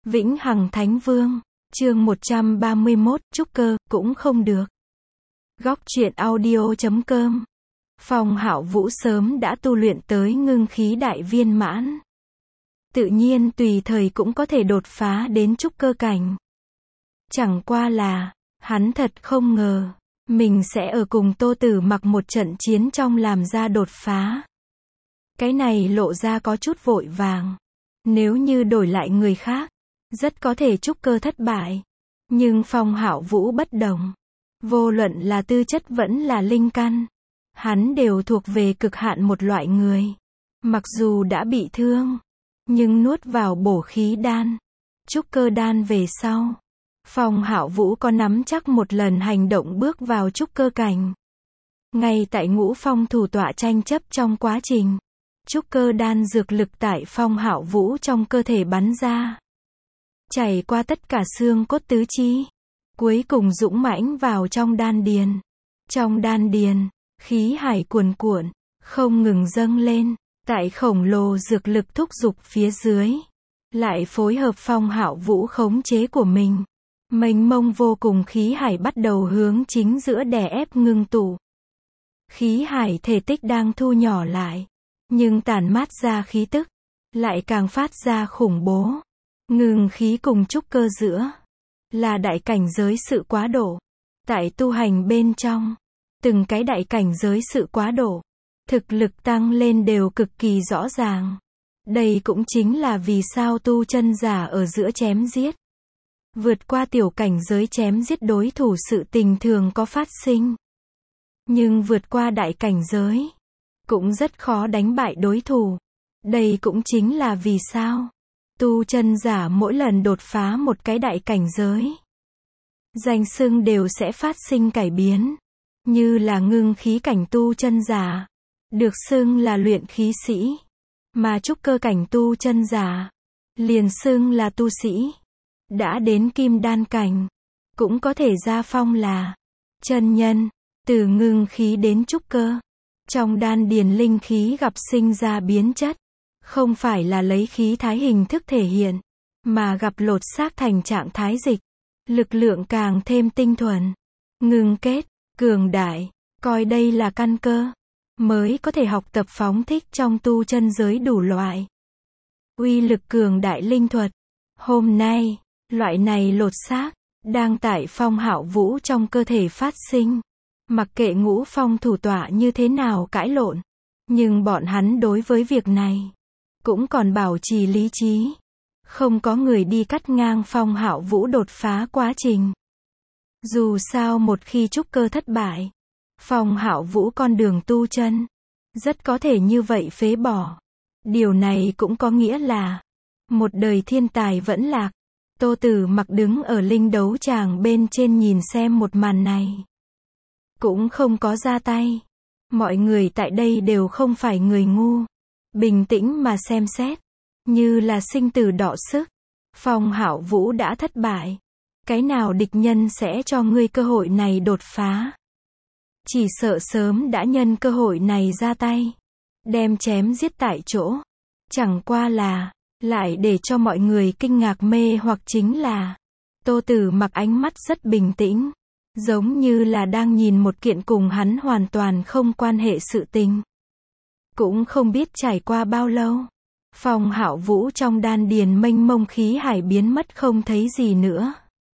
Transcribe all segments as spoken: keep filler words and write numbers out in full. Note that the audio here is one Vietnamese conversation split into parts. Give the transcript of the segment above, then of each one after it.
Vĩnh Hằng Thánh Vương, chương một trăm ba mươi mốt, trúc cơ, cũng không được. Góc truyện audio chấm com. Phong Hạo Vũ sớm đã tu luyện tới ngưng khí đại viên mãn. Tự nhiên tùy thời cũng có thể đột phá đến trúc cơ cảnh. Chẳng qua là, hắn thật không ngờ, mình sẽ ở cùng Tô Tử Mặc một trận chiến trong làm ra đột phá. Cái này lộ ra có chút vội vàng. Nếu như đổi lại người khác, rất có thể trúc cơ thất bại. Nhưng Phong Hạo Vũ bất đồng. Vô luận là tư chất vẫn là linh căn, hắn đều thuộc về cực hạn một loại người. Mặc dù đã bị thương, nhưng nuốt vào bổ khí đan, trúc cơ đan về sau, Phong Hạo Vũ có nắm chắc một lần hành động bước vào trúc cơ cảnh. Ngay tại Ngũ Phong thủ tọa tranh chấp trong quá trình, trúc cơ đan dược lực tại Phong Hạo Vũ trong cơ thể bắn ra, chảy qua tất cả xương cốt tứ chi, cuối cùng dũng mãnh vào trong đan điền. Trong đan điền, khí hải cuồn cuộn, không ngừng dâng lên, tại khổng lồ dược lực thúc giục phía dưới, lại phối hợp Phong Hạo Vũ khống chế của mình. Mênh mông vô cùng khí hải bắt đầu hướng chính giữa đè ép ngưng tụ. Khí hải thể tích đang thu nhỏ lại, nhưng tản mát ra khí tức, lại càng phát ra khủng bố. Ngưng khí cùng trúc cơ giữa, là đại cảnh giới sự quá độ. Tại tu hành bên trong, từng cái đại cảnh giới sự quá độ, thực lực tăng lên đều cực kỳ rõ ràng. Đây cũng chính là vì sao tu chân giả ở giữa chém giết, vượt qua tiểu cảnh giới chém giết đối thủ sự tình thường có phát sinh. Nhưng vượt qua đại cảnh giới, cũng rất khó đánh bại đối thủ. Đây cũng chính là vì sao tu chân giả mỗi lần đột phá một cái đại cảnh giới, danh xưng đều sẽ phát sinh cải biến. Như là ngưng khí cảnh tu chân giả, được xưng là luyện khí sĩ. Mà trúc cơ cảnh tu chân giả, liền xưng là tu sĩ. Đã đến kim đan cảnh, cũng có thể gia phong là chân nhân. Từ ngưng khí đến trúc cơ, trong đan điền linh khí gặp sinh ra biến chất. Không phải là lấy khí thái hình thức thể hiện, mà gặp lột xác thành trạng thái dịch. Lực lượng càng thêm tinh thuần, ngưng kết, cường đại, coi đây là căn cơ, mới có thể học tập phóng thích trong tu chân giới đủ loại uy lực cường đại linh thuật. Hôm nay, loại này lột xác, đang tại Phong Hạo Vũ trong cơ thể phát sinh. Mặc kệ Ngũ Phong thủ tọa như thế nào cãi lộn, nhưng bọn hắn đối với việc này cũng còn bảo trì lý trí. Không có người đi cắt ngang Phong Hạo Vũ đột phá quá trình. Dù sao một khi trúc cơ thất bại, Phong Hạo Vũ con đường tu chân rất có thể như vậy phế bỏ. Điều này cũng có nghĩa là một đời thiên tài vẫn lạc. Tô Tử Mặc đứng ở linh đấu tràng bên trên nhìn xem một màn này, cũng không có ra tay. Mọi người tại đây đều không phải người ngu, bình tĩnh mà xem xét, như là sinh tử đọ sức. Phong Hạo Vũ đã thất bại, cái nào địch nhân sẽ cho ngươi cơ hội này đột phá? Chỉ sợ sớm đã nhân cơ hội này ra tay, đem chém giết tại chỗ. Chẳng qua là, lại để cho mọi người kinh ngạc mê hoặc chính là, Tô Tử Mặc ánh mắt rất bình tĩnh, giống như là đang nhìn một kiện cùng hắn hoàn toàn không quan hệ sự tình. Cũng không biết trải qua bao lâu, Phong Hạo Vũ trong đan điền mênh mông khí hải biến mất không thấy gì nữa.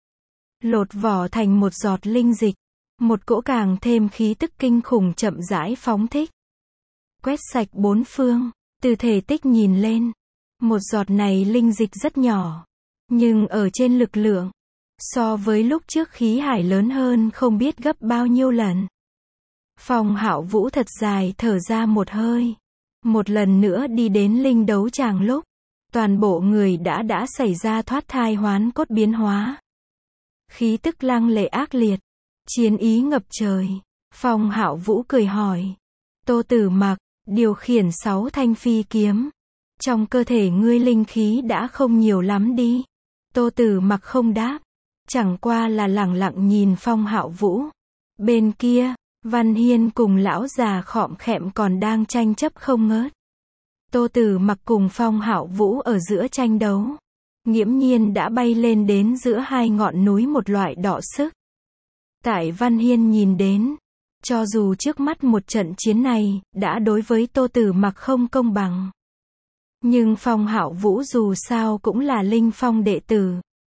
Lột vỏ thành một giọt linh dịch, một cỗ càng thêm khí tức kinh khủng chậm rãi phóng thích, quét sạch bốn phương. Từ thể tích nhìn lên, một giọt này linh dịch rất nhỏ, nhưng ở trên lực lượng, so với lúc trước khí hải lớn hơn không biết gấp bao nhiêu lần. Phong Hạo Vũ thật dài thở ra một hơi. Một lần nữa đi đến linh đấu tràng lúc, toàn bộ người đã đã xảy ra thoát thai hoán cốt biến hóa. Khí tức lăng lệ ác liệt, chiến ý ngập trời. Phong Hạo Vũ cười hỏi, Tô Tử Mặc, điều khiển sáu thanh phi kiếm, trong cơ thể ngươi linh khí đã không nhiều lắm đi? Tô Tử Mặc không đáp, chẳng qua là lẳng lặng nhìn Phong Hạo Vũ. Bên kia, Văn Hiên cùng lão già khọm khẹm còn đang tranh chấp không ngớt. Tô Tử Mặc cùng Phong Hạo Vũ ở giữa tranh đấu, nghiễm nhiên đã bay lên đến giữa hai ngọn núi một loại đọ sức. Tại Văn Hiên nhìn đến, cho dù trước mắt một trận chiến này, đã đối với Tô Tử Mặc không công bằng. Nhưng Phong Hạo Vũ dù sao cũng là Linh Phong đệ tử.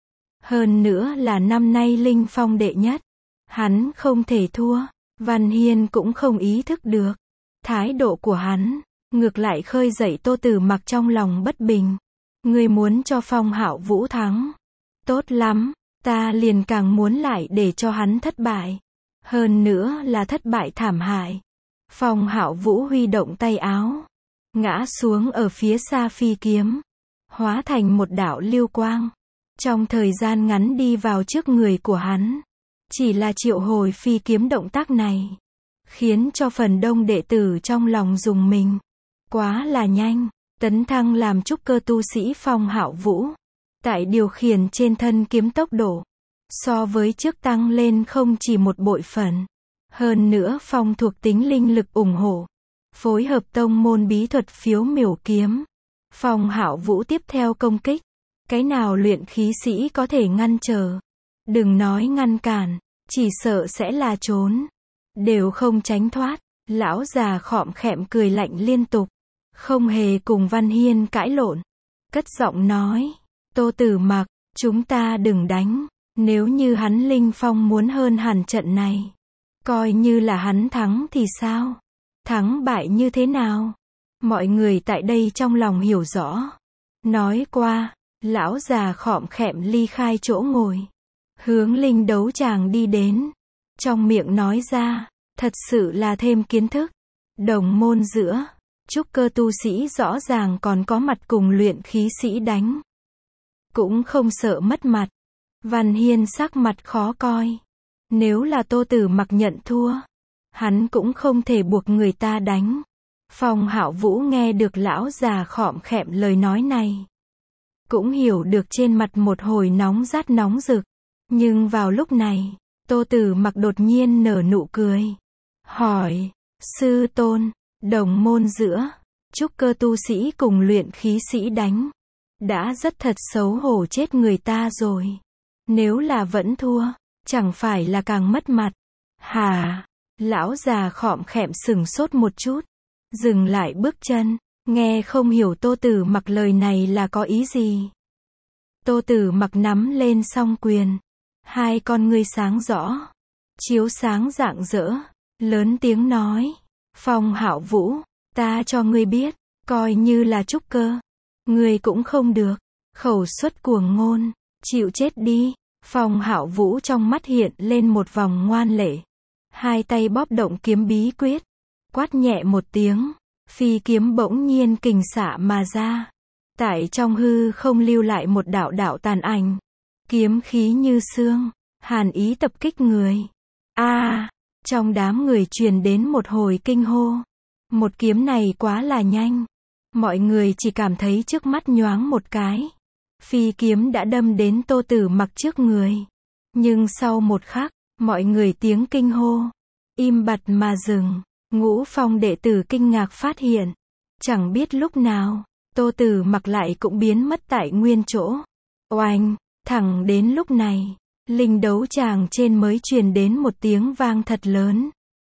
Hơn nữa là năm nay Linh Phong đệ nhất. Hắn không thể thua. Văn Hiên cũng không ý thức được. Thái độ của hắn, ngược lại khơi dậy Tô Tử Mặc trong lòng bất bình. Ngươi muốn cho Phong Hạo Vũ thắng. Tốt lắm, ta liền càng muốn lại để cho hắn thất bại. Hơn nữa là thất bại thảm hại. Phong Hạo Vũ huy động tay áo, ngã xuống ở phía xa phi kiếm, hóa thành một đạo lưu quang. Trong thời gian ngắn đi vào trước người của hắn. Chỉ là triệu hồi phi kiếm động tác này, khiến cho phần đông đệ tử trong lòng rùng mình. Quá là nhanh, tấn thăng làm trúc cơ tu sĩ Phong Hạo Vũ. Tại điều khiển trên thân kiếm tốc độ, so với trước tăng lên không chỉ một bội phần. Hơn nữa phong thuộc tính linh lực ủng hộ. Phối hợp tông môn bí thuật phiếu miểu kiếm. Phong Hạo Vũ tiếp theo công kích. Cái nào luyện khí sĩ có thể ngăn trở. Đừng nói ngăn cản, chỉ sợ sẽ là trốn. Đều không tránh thoát. Lão già khọm khẹm cười lạnh liên tục. Không hề cùng Văn Hiên cãi lộn. Cất giọng nói. Tô Tử Mặc, chúng ta đừng đánh. Nếu như hắn Linh Phong muốn hơn hẳn trận này. Coi như là hắn thắng thì sao? Thắng bại như thế nào? Mọi người tại đây trong lòng hiểu rõ. Nói qua, lão già khọm khẹm ly khai chỗ ngồi. Hướng linh đấu tràng đi đến. Trong miệng nói ra, thật sự là thêm kiến thức. Đồng môn giữa, trúc cơ tu sĩ rõ ràng còn có mặt cùng luyện khí sĩ đánh. Cũng không sợ mất mặt. Văn Hiên sắc mặt khó coi. Nếu là Tô Tử Mặc nhận thua, hắn cũng không thể buộc người ta đánh. Phong Hạo Vũ nghe được lão già khọm khẹm lời nói này, cũng hiểu được trên mặt một hồi nóng rát nóng rực. Nhưng vào lúc này, Tô Tử Mặc đột nhiên nở nụ cười. Hỏi, sư tôn, đồng môn giữa, trúc cơ tu sĩ cùng luyện khí sĩ đánh. Đã rất thật xấu hổ chết người ta rồi. Nếu là vẫn thua, chẳng phải là càng mất mặt. Hả? Lão già khọm khẹm sửng sốt một chút. Dừng lại bước chân. Nghe không hiểu Tô Tử Mặc lời này là có ý gì. Tô Tử Mặc nắm lên song quyền. Hai con ngươi sáng rõ. Chiếu sáng rạng rỡ. Lớn tiếng nói. Phong Hạo Vũ, ta cho ngươi biết. Coi như là trúc cơ. Ngươi cũng không được. Khẩu xuất cuồng ngôn. Chịu chết đi. Phong Hạo Vũ trong mắt hiện lên một vòng ngoan lệ. Hai tay bóp động kiếm bí quyết. Quát nhẹ một tiếng. Phi kiếm bỗng nhiên kình xạ mà ra. Tại trong hư không lưu lại một đạo đạo tàn ảnh. Kiếm khí như xương. Hàn ý tập kích người. A, à, trong đám người truyền đến một hồi kinh hô. Một kiếm này quá là nhanh. Mọi người chỉ cảm thấy trước mắt nhoáng một cái. Phi kiếm đã đâm đến Tô Tử Mặc trước người. Nhưng sau một khắc, mọi người tiếng kinh hô im bặt mà dừng. Ngũ Phong đệ tử kinh ngạc phát hiện, chẳng biết lúc nào, Tô Tử Mặc lại cũng biến mất tại nguyên chỗ. Oanh, thẳng đến lúc này, linh đấu tràng trên mới truyền đến một tiếng vang thật lớn.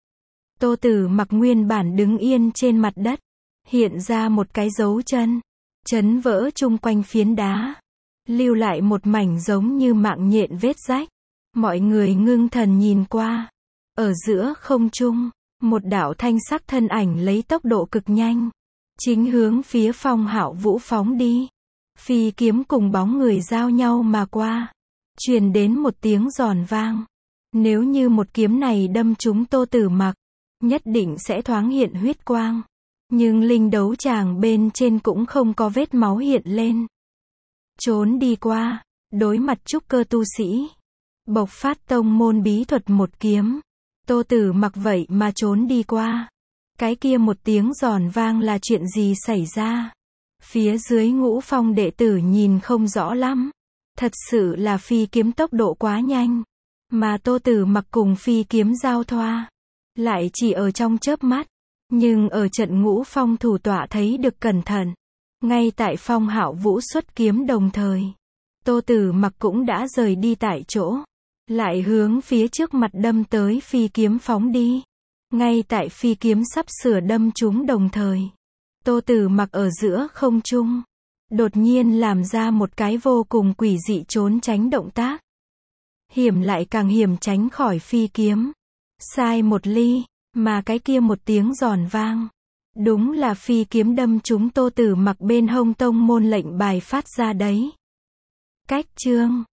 Tô Tử Mặc nguyên bản đứng yên trên mặt đất, hiện ra một cái dấu chân, chấn vỡ chung quanh phiến đá, lưu lại một mảnh giống như mạng nhện vết rách. Mọi người ngưng thần nhìn qua, ở giữa không trung, một đạo thanh sắc thân ảnh lấy tốc độ cực nhanh, chính hướng phía Phong Hạo Vũ phóng đi. Phi kiếm cùng bóng người giao nhau mà qua, truyền đến một tiếng giòn vang. Nếu như một kiếm này đâm trúng Tô Tử Mặc, nhất định sẽ thoáng hiện huyết quang. Nhưng linh đấu tràng bên trên cũng không có vết máu hiện lên. Trốn đi qua, đối mặt trúc cơ tu sĩ, bộc phát tông môn bí thuật một kiếm. Tô Tử Mặc vậy mà trốn đi qua. Cái kia một tiếng giòn vang là chuyện gì xảy ra? Phía dưới Ngũ Phong đệ tử nhìn không rõ lắm. Thật sự là phi kiếm tốc độ quá nhanh. Mà Tô Tử Mặc cùng phi kiếm giao thoa, lại chỉ ở trong chớp mắt. Nhưng ở trận Ngũ Phong thủ tọa thấy được cẩn thận. Ngay tại Phong Hạo Vũ xuất kiếm đồng thời, Tô Tử Mặc cũng đã rời đi tại chỗ, lại hướng phía trước mặt đâm tới phi kiếm phóng đi. Ngay tại phi kiếm sắp sửa đâm trúng đồng thời, Tô Tử Mặc ở giữa không trung, đột nhiên làm ra một cái vô cùng quỷ dị trốn tránh động tác. Hiểm lại càng hiểm tránh khỏi phi kiếm. Sai một ly, mà cái kia một tiếng giòn vang. Đúng là phi kiếm đâm trúng Tô Tử Mặc bên hông tông môn lệnh bài phát ra đấy. Cách chương